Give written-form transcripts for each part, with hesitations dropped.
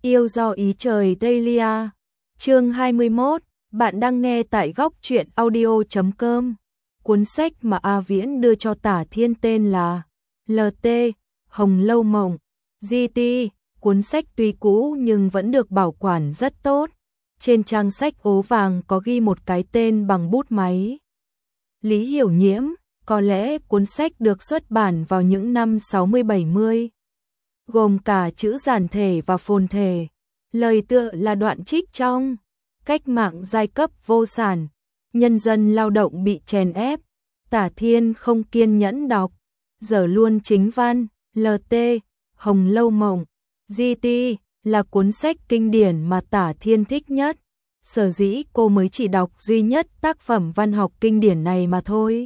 Yêu do ý trời Dahlia. Chương 21, bạn đang nghe tại góc truyện audio.com. Cuốn sách mà A Viễn đưa cho Tả Thiên tên là LT, Hồng Lâu Mộng, GT. Cuốn sách tuy cũ nhưng vẫn được bảo quản rất tốt. Trên trang sách ố vàng có ghi một cái tên bằng bút máy. Lý Hiểu Nhiễm, có lẽ cuốn sách được xuất bản vào những năm 60-70. Gồm cả chữ giản thể và phồn thể. Lời tựa là đoạn trích trong Cách mạng giai cấp vô sản, nhân dân lao động bị chèn ép. Tả Thiên không kiên nhẫn đọc, dở luôn chính văn. LT, Hồng Lâu Mộng, GT là cuốn sách kinh điển mà Tả Thiên thích nhất. Sở dĩ cô mới chỉ đọc duy nhất tác phẩm văn học kinh điển này mà thôi.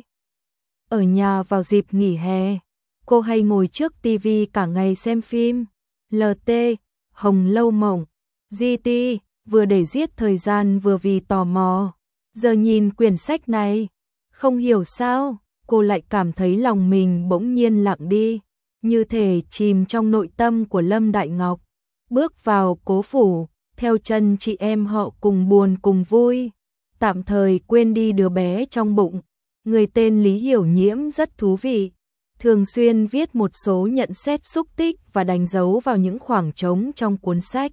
Ở nhà vào dịp nghỉ hè, cô hay ngồi trước tivi cả ngày xem phim. LT, Hồng Lâu Mộng, GT, vừa để giết thời gian vừa vì tò mò. Giờ nhìn quyển sách này, không hiểu sao, cô lại cảm thấy lòng mình bỗng nhiên lặng đi, như thể chìm trong nội tâm của Lâm Đại Ngọc. Bước vào cố phủ, theo chân chị em họ cùng buồn cùng vui, tạm thời quên đi đứa bé trong bụng. Người tên Lý Hiểu Nhiễm rất thú vị, thường xuyên viết một số nhận xét xúc tích và đánh dấu vào những khoảng trống trong cuốn sách.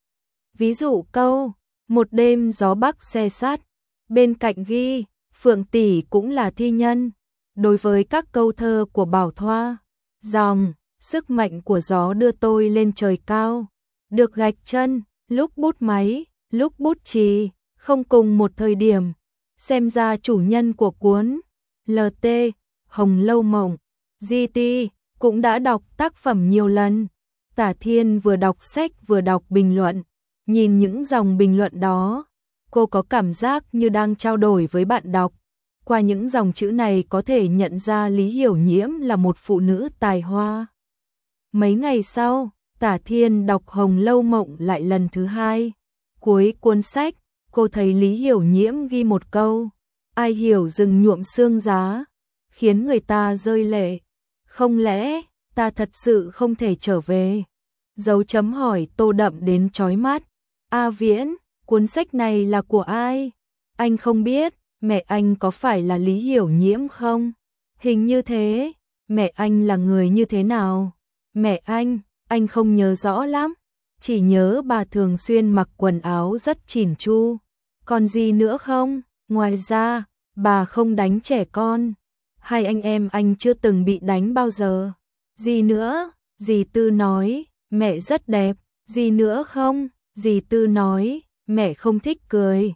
Ví dụ câu, một đêm gió bắc xe sát, bên cạnh ghi, Phượng tỷ cũng là thi nhân. Đối với các câu thơ của Bảo Thoa, dòng, sức mạnh của gió đưa tôi lên trời cao, được gạch chân, lúc bút máy, lúc bút chì, không cùng một thời điểm. Xem ra chủ nhân của cuốn LT, Hồng Lâu Mộng, GT cũng đã đọc tác phẩm nhiều lần. Tả Thiên vừa đọc sách vừa đọc bình luận. Nhìn những dòng bình luận đó, cô có cảm giác như đang trao đổi với bạn đọc. Qua những dòng chữ này có thể nhận ra Lý Hiểu Nhiễm là một phụ nữ tài hoa. Mấy ngày sau, Tả Thiên đọc Hồng Lâu Mộng lại lần thứ hai. Cuối cuốn sách, cô thấy Lý Hiểu Nhiễm ghi một câu, ai hiểu rừng nhuộm xương giá, khiến người ta rơi lệ. Không lẽ, ta thật sự không thể trở về? Dấu chấm hỏi tô đậm đến chói mắt. A Viễn, cuốn sách này là của ai? Anh không biết, mẹ anh có phải là Lý Hiểu Nhiễm không? Hình như thế. Mẹ anh là người như thế nào? Mẹ anh không nhớ rõ lắm. Chỉ nhớ bà thường xuyên mặc quần áo rất chỉn chu. Còn gì nữa không? Ngoài ra, bà không đánh trẻ con. Hai anh em anh chưa từng bị đánh bao giờ. Gì nữa? Dì Tư nói, mẹ rất đẹp. Gì nữa không? Dì Tư nói, mẹ không thích cười.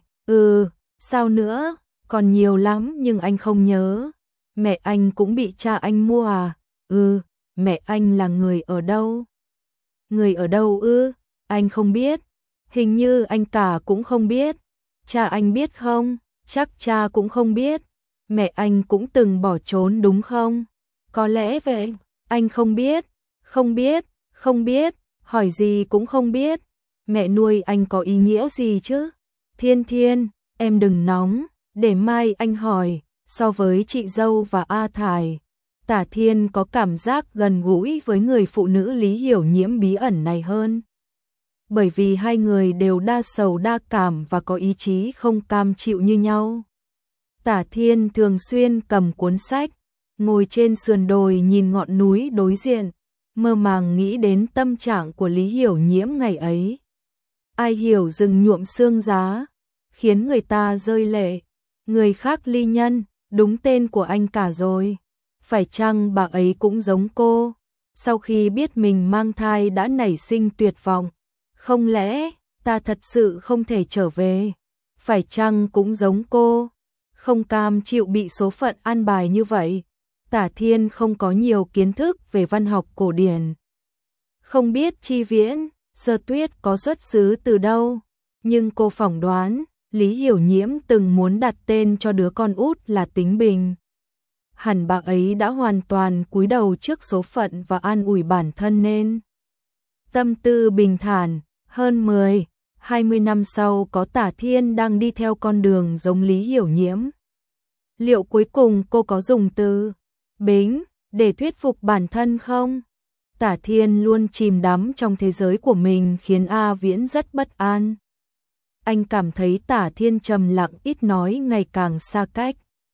Sao nữa? Còn nhiều lắm nhưng anh không nhớ. Mẹ anh cũng bị cha anh mua à? Mẹ anh là người ở đâu? Người ở đâu ư? Anh không biết. Hình như anh cả cũng không biết. Cha anh biết không? Chắc cha cũng không biết. Mẹ anh cũng từng bỏ trốn đúng không? Có lẽ vậy. Anh không biết. Không biết. Hỏi gì cũng không biết. Mẹ nuôi anh có ý nghĩa gì chứ? Thiên, em đừng nóng. Để mai anh hỏi. So với chị dâu và A Thải, Tả Thiên có cảm giác gần gũi với người phụ nữ Lý Hiểu Nhiễm bí ẩn này hơn. Bởi vì hai người đều đa sầu đa cảm và có ý chí không cam chịu như nhau. Tả Thiên thường xuyên cầm cuốn sách, ngồi trên sườn đồi nhìn ngọn núi đối diện, mơ màng nghĩ đến tâm trạng của Lý Hiểu Nhiễm ngày ấy. Ai hiểu rừng nhuộm xương giá, khiến người ta rơi lệ. Người khác ly nhân, đúng tên của anh cả rồi. Phải chăng bà ấy cũng giống cô? Sau khi biết mình mang thai đã nảy sinh tuyệt vọng. Không lẽ, ta thật sự không thể trở về? Phải chăng cũng giống cô? Không cam chịu bị số phận an bài như vậy. Tả Thiên không có nhiều kiến thức về văn học cổ điển. Không biết Chi Viễn, Sơ Tuyết có xuất xứ từ đâu. Nhưng cô phỏng đoán, Lý Hiểu Nhiễm từng muốn đặt tên cho đứa con út là Tính Bình. Hẳn bà ấy đã hoàn toàn cúi đầu trước số phận và an ủi bản thân nên tâm tư bình thản. Hơn 10-20 năm sau có Tả Thiên đang đi theo con đường giống Lý Hiểu Nhiễm. Liệu cuối cùng cô có dùng từ bính để thuyết phục bản thân không? Tả Thiên luôn chìm đắm trong thế giới của mình khiến A Viễn rất bất an. Anh cảm thấy Tả Thiên trầm lặng ít nói ngày càng xa cách.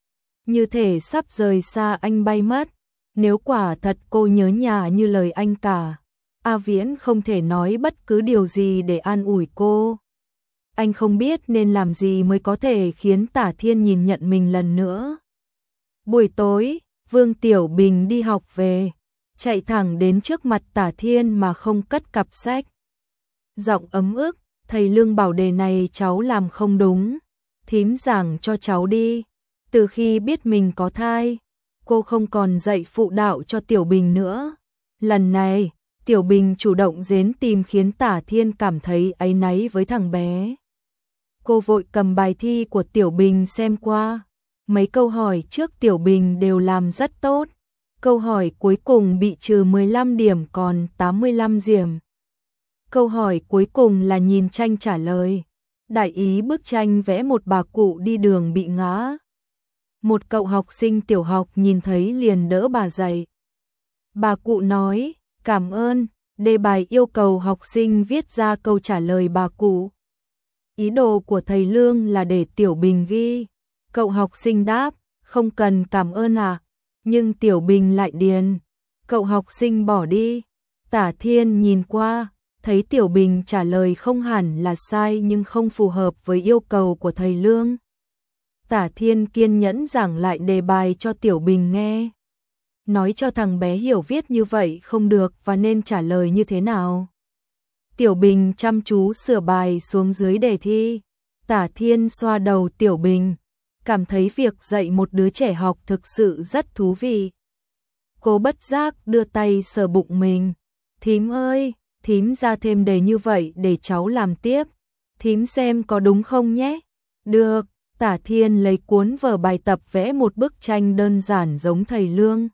Như thể sắp rời xa anh bay mất. Nếu quả thật cô nhớ nhà như lời anh cả, A Viễn không thể nói bất cứ điều gì để an ủi cô. Anh không biết nên làm gì mới có thể khiến Tả Thiên nhìn nhận mình lần nữa. Buổi tối, Vương Tiểu Bình đi học về, chạy thẳng đến trước mặt Tả Thiên mà không cất cặp sách. Giọng ấm ức, thầy Lương bảo đề này cháu làm không đúng, thím giảng cho cháu đi. Từ khi biết mình có thai, cô không còn dạy phụ đạo cho Tiểu Bình nữa. Lần này, Tiểu Bình chủ động đến tìm khiến Tả Thiên cảm thấy áy náy với thằng bé. Cô vội cầm bài thi của Tiểu Bình xem qua. Mấy câu hỏi trước Tiểu Bình đều làm rất tốt. Câu hỏi cuối cùng bị trừ 15 điểm còn 85 điểm. Câu hỏi cuối cùng là nhìn tranh trả lời. Đại ý bức tranh vẽ một bà cụ đi đường bị ngã. Một cậu học sinh tiểu học nhìn thấy liền đỡ bà dậy. Bà cụ nói, cảm ơn, đề bài yêu cầu học sinh viết ra câu trả lời bà cụ. Ý đồ của thầy Lương là để Tiểu Bình ghi. Cậu học sinh đáp, không cần cảm ơn à. Nhưng Tiểu Bình lại điền. Cậu học sinh bỏ đi. Tả Thiên nhìn qua, thấy Tiểu Bình trả lời không hẳn là sai nhưng không phù hợp với yêu cầu của thầy Lương. Tả Thiên kiên nhẫn giảng lại đề bài cho Tiểu Bình nghe. Nói cho thằng bé hiểu viết như vậy không được và nên trả lời như thế nào. Tiểu Bình chăm chú sửa bài xuống dưới đề thi. Tả Thiên xoa đầu Tiểu Bình, cảm thấy việc dạy một đứa trẻ học thực sự rất thú vị. Cô bất giác đưa tay sờ bụng mình. Thím ơi, thím ra thêm đề như vậy để cháu làm tiếp. Thím xem có đúng không nhé? Được, Tả Thiên lấy cuốn vở bài tập vẽ một bức tranh đơn giản giống thầy Lương.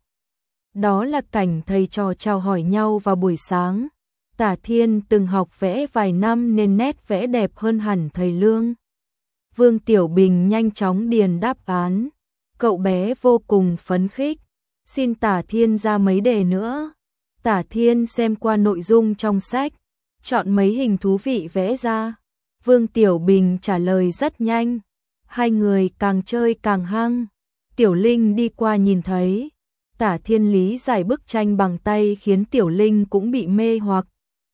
Đó là cảnh thầy trò chào hỏi nhau vào buổi sáng. Tả Thiên từng học vẽ vài năm nên nét vẽ đẹp hơn hẳn thầy Lương. Vương Tiểu Bình nhanh chóng điền đáp án. Cậu bé vô cùng phấn khích. Xin Tả Thiên ra mấy đề nữa. Tả Thiên xem qua nội dung trong sách, chọn mấy hình thú vị vẽ ra. Vương Tiểu Bình trả lời rất nhanh. Hai người càng chơi càng hăng. Tiểu Linh đi qua nhìn thấy. Tả Thiên lý giải bức tranh bằng tay khiến Tiểu Linh cũng bị mê hoặc.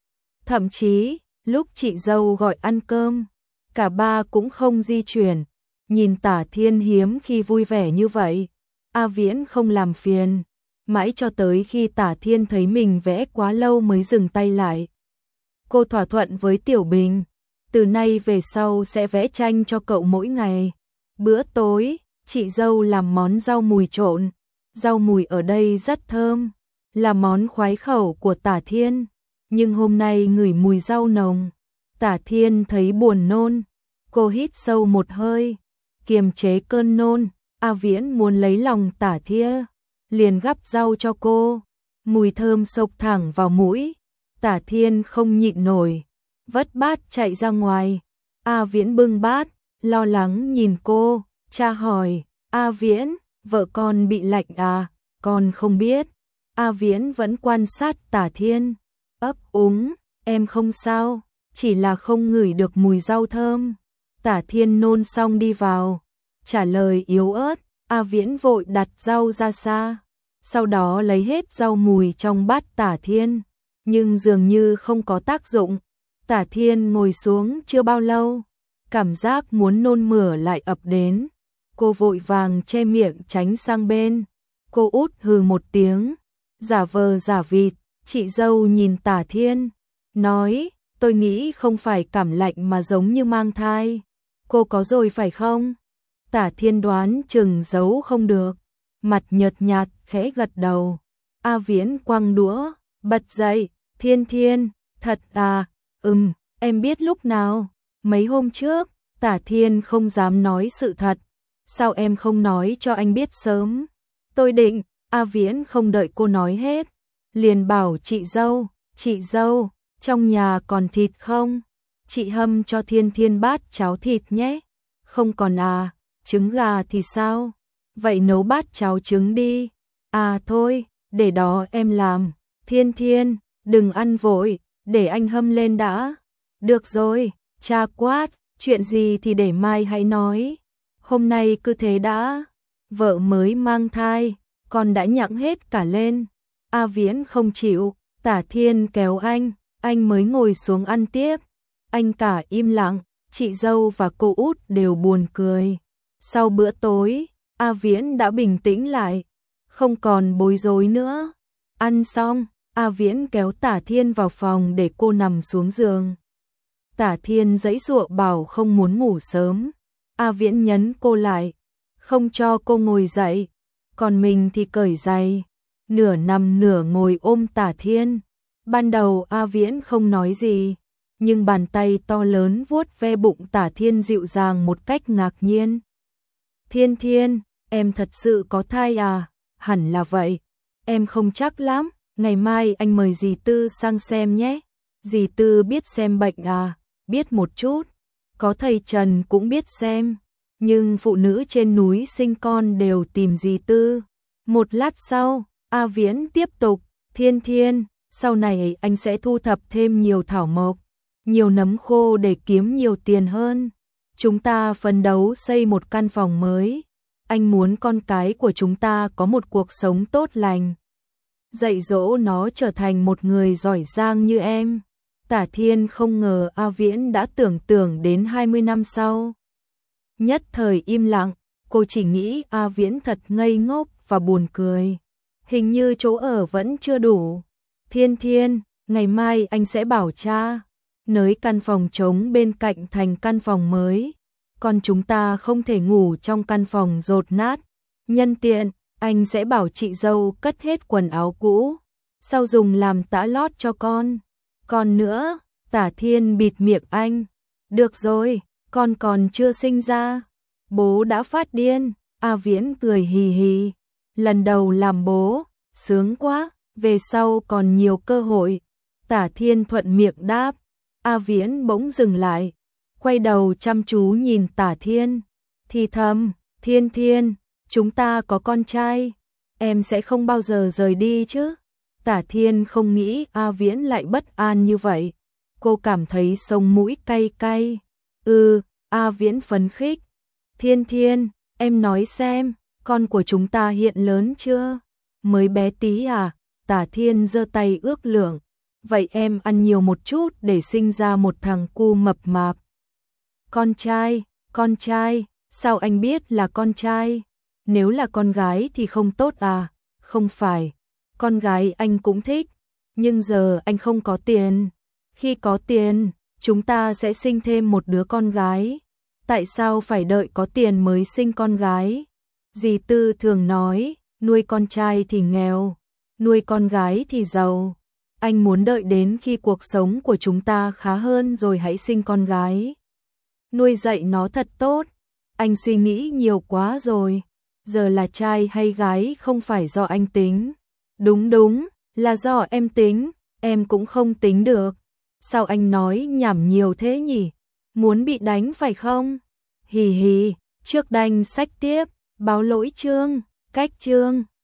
Thậm chí, lúc chị dâu gọi ăn cơm, cả ba cũng không di chuyển. Nhìn Tả Thiên hiếm khi vui vẻ như vậy, A Viễn không làm phiền. Mãi cho tới khi Tả Thiên thấy mình vẽ quá lâu mới dừng tay lại. Cô thỏa thuận với Tiểu Bình, từ nay về sau sẽ vẽ tranh cho cậu mỗi ngày. Bữa tối, chị dâu làm món rau mùi trộn. Rau mùi ở đây rất thơm, là món khoái khẩu của Tả Thiên. Nhưng hôm nay ngửi mùi rau nồng, Tả Thiên thấy buồn nôn. Cô hít sâu một hơi, kiềm chế cơn nôn. A Viễn muốn lấy lòng Tả Thiên, liền gắp rau cho cô. Mùi thơm xộc thẳng vào mũi. Tả Thiên không nhịn nổi, vất bát chạy ra ngoài. A Viễn bưng bát, lo lắng nhìn cô. Cha hỏi, A Viễn, vợ con bị lạnh à? Con không biết. A Viễn vẫn quan sát Tả Thiên, ấp úng, em không sao, chỉ là không ngửi được mùi rau thơm. Tả Thiên nôn xong đi vào, trả lời yếu ớt. A Viễn vội đặt rau ra xa, sau đó lấy hết rau mùi trong bát Tả Thiên, nhưng dường như không có tác dụng. Tả Thiên ngồi xuống chưa bao lâu, cảm giác muốn nôn mửa lại ập đến. Cô vội vàng che miệng tránh sang bên. Cô út hừ một tiếng, giả vờ giả vịt. Chị dâu nhìn Tả Thiên, nói, tôi nghĩ không phải cảm lạnh mà giống như mang thai. Cô có rồi phải không? Tả Thiên đoán chừng giấu không được, mặt nhợt nhạt khẽ gật đầu. A Viễn quăng đũa, bật dậy. Thiên Thiên, thật à? Em biết lúc nào? Mấy hôm trước. Tả Thiên không dám nói sự thật. Sao em không nói cho anh biết sớm? Tôi định. A Viễn không đợi cô nói hết, liền bảo chị dâu, trong nhà còn thịt không? Chị hâm cho Thiên Thiên bát cháo thịt nhé. Không còn à? Trứng gà thì sao? Vậy nấu bát cháo trứng đi. À thôi, để đó em làm. Thiên Thiên, đừng ăn vội, để anh hâm lên đã. Được rồi, cha quát, chuyện gì thì để mai hãy nói. Hôm nay cứ thế đã, vợ mới mang thai, con đã nhặng hết cả lên. A Viễn không chịu, Tả Thiên kéo anh mới ngồi xuống ăn tiếp. Anh cả im lặng, chị dâu và cô út đều buồn cười. Sau bữa tối, A Viễn đã bình tĩnh lại, không còn bối rối nữa. Ăn xong, A Viễn kéo Tả Thiên vào phòng để cô nằm xuống giường. Tả Thiên giãy giụa bảo không muốn ngủ sớm. A Viễn nhấn cô lại, không cho cô ngồi dậy, còn mình thì cởi giày, nửa nằm nửa ngồi ôm Tả Thiên. Ban đầu A Viễn không nói gì, nhưng bàn tay to lớn vuốt ve bụng Tả Thiên dịu dàng một cách ngạc nhiên. Thiên Thiên, em thật sự có thai à? Hẳn là vậy, em không chắc lắm, ngày mai anh mời dì Tư sang xem nhé. Dì Tư biết xem bệnh à? Biết một chút, có thầy Trần cũng biết xem, nhưng phụ nữ trên núi sinh con đều tìm dì Tư. Một lát sau, A Viễn tiếp tục, Thiên Thiên, sau này anh sẽ thu thập thêm nhiều thảo mộc, nhiều nấm khô để kiếm nhiều tiền hơn. Chúng ta phấn đấu xây một căn phòng mới. Anh muốn con cái của chúng ta có một cuộc sống tốt lành, dạy dỗ nó trở thành một người giỏi giang như em. Tả Thiên không ngờ A Viễn đã tưởng đến 20 năm sau. Nhất thời im lặng, cô chỉ nghĩ A Viễn thật ngây ngốc và buồn cười. Hình như chỗ ở vẫn chưa đủ. Thiên Thiên, ngày mai anh sẽ bảo cha nới căn phòng trống bên cạnh thành căn phòng mới. Còn chúng ta không thể ngủ trong căn phòng dột nát. Nhân tiện, anh sẽ bảo chị dâu cất hết quần áo cũ, sau dùng làm tã lót cho con. Còn nữa, Tả Thiên bịt miệng anh. Được rồi, con còn chưa sinh ra. Bố đã phát điên. A Viễn cười hì hì. Lần đầu làm bố, sướng quá, về sau còn nhiều cơ hội. Tả Thiên thuận miệng đáp. A Viễn bỗng dừng lại, quay đầu chăm chú nhìn Tả Thiên, thì thầm, Thiên Thiên, chúng ta có con trai, em sẽ không bao giờ rời đi chứ. Tả Thiên không nghĩ A Viễn lại bất an như vậy, cô cảm thấy sống mũi cay cay. A Viễn phấn khích, Thiên Thiên, em nói xem, con của chúng ta hiện lớn chưa? Mới bé tí à? Tả Thiên giơ tay ước lượng, vậy em ăn nhiều một chút để sinh ra một thằng cu mập mạp. Con trai, sao anh biết là con trai? Nếu là con gái thì không tốt à? Không phải, con gái anh cũng thích, nhưng giờ anh không có tiền. Khi có tiền, chúng ta sẽ sinh thêm một đứa con gái. Tại sao phải đợi có tiền mới sinh con gái? Dì Tư thường nói, nuôi con trai thì nghèo, nuôi con gái thì giàu. Anh muốn đợi đến khi cuộc sống của chúng ta khá hơn rồi hãy sinh con gái. Nuôi dạy nó thật tốt. Anh suy nghĩ nhiều quá rồi. Giờ là trai hay gái không phải do anh tính. Đúng, là do em tính, em cũng không tính được. Sao anh nói nhảm nhiều thế nhỉ? Muốn bị đánh phải không? Hì hì, trước đành sách tiếp, báo lỗi chương, cách chương.